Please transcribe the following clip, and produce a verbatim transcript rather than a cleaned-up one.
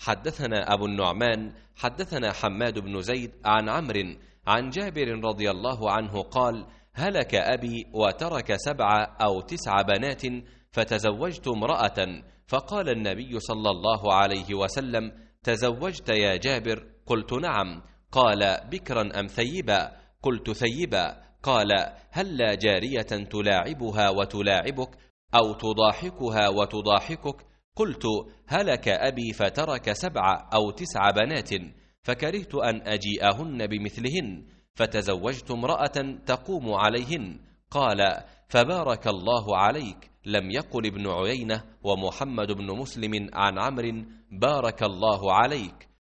حدثنا أبو النعمان حدثنا حماد بن زيد عن عمرو عن جابر رضي الله عنه قال: هلك أبي وترك سبع أو تسع بنات فتزوجت امرأة، فقال النبي صلى الله عليه وسلم: تزوجت يا جابر؟ قلت: نعم. قال: بكرا أم ثيبا؟ قلت: ثيبا. قال: هلا جارية تلاعبها وتلاعبك أو تضاحكها وتضاحكك؟ قلت: هلك أبي فترك سبع أو تسع بنات فكرهت أن أجيئهن بمثلهن، فتزوجت امرأة تقوم عليهن. قال: فبارك الله عليك. لم يقل ابن عيينة ومحمد بن مسلم عن عمرو: بارك الله عليك.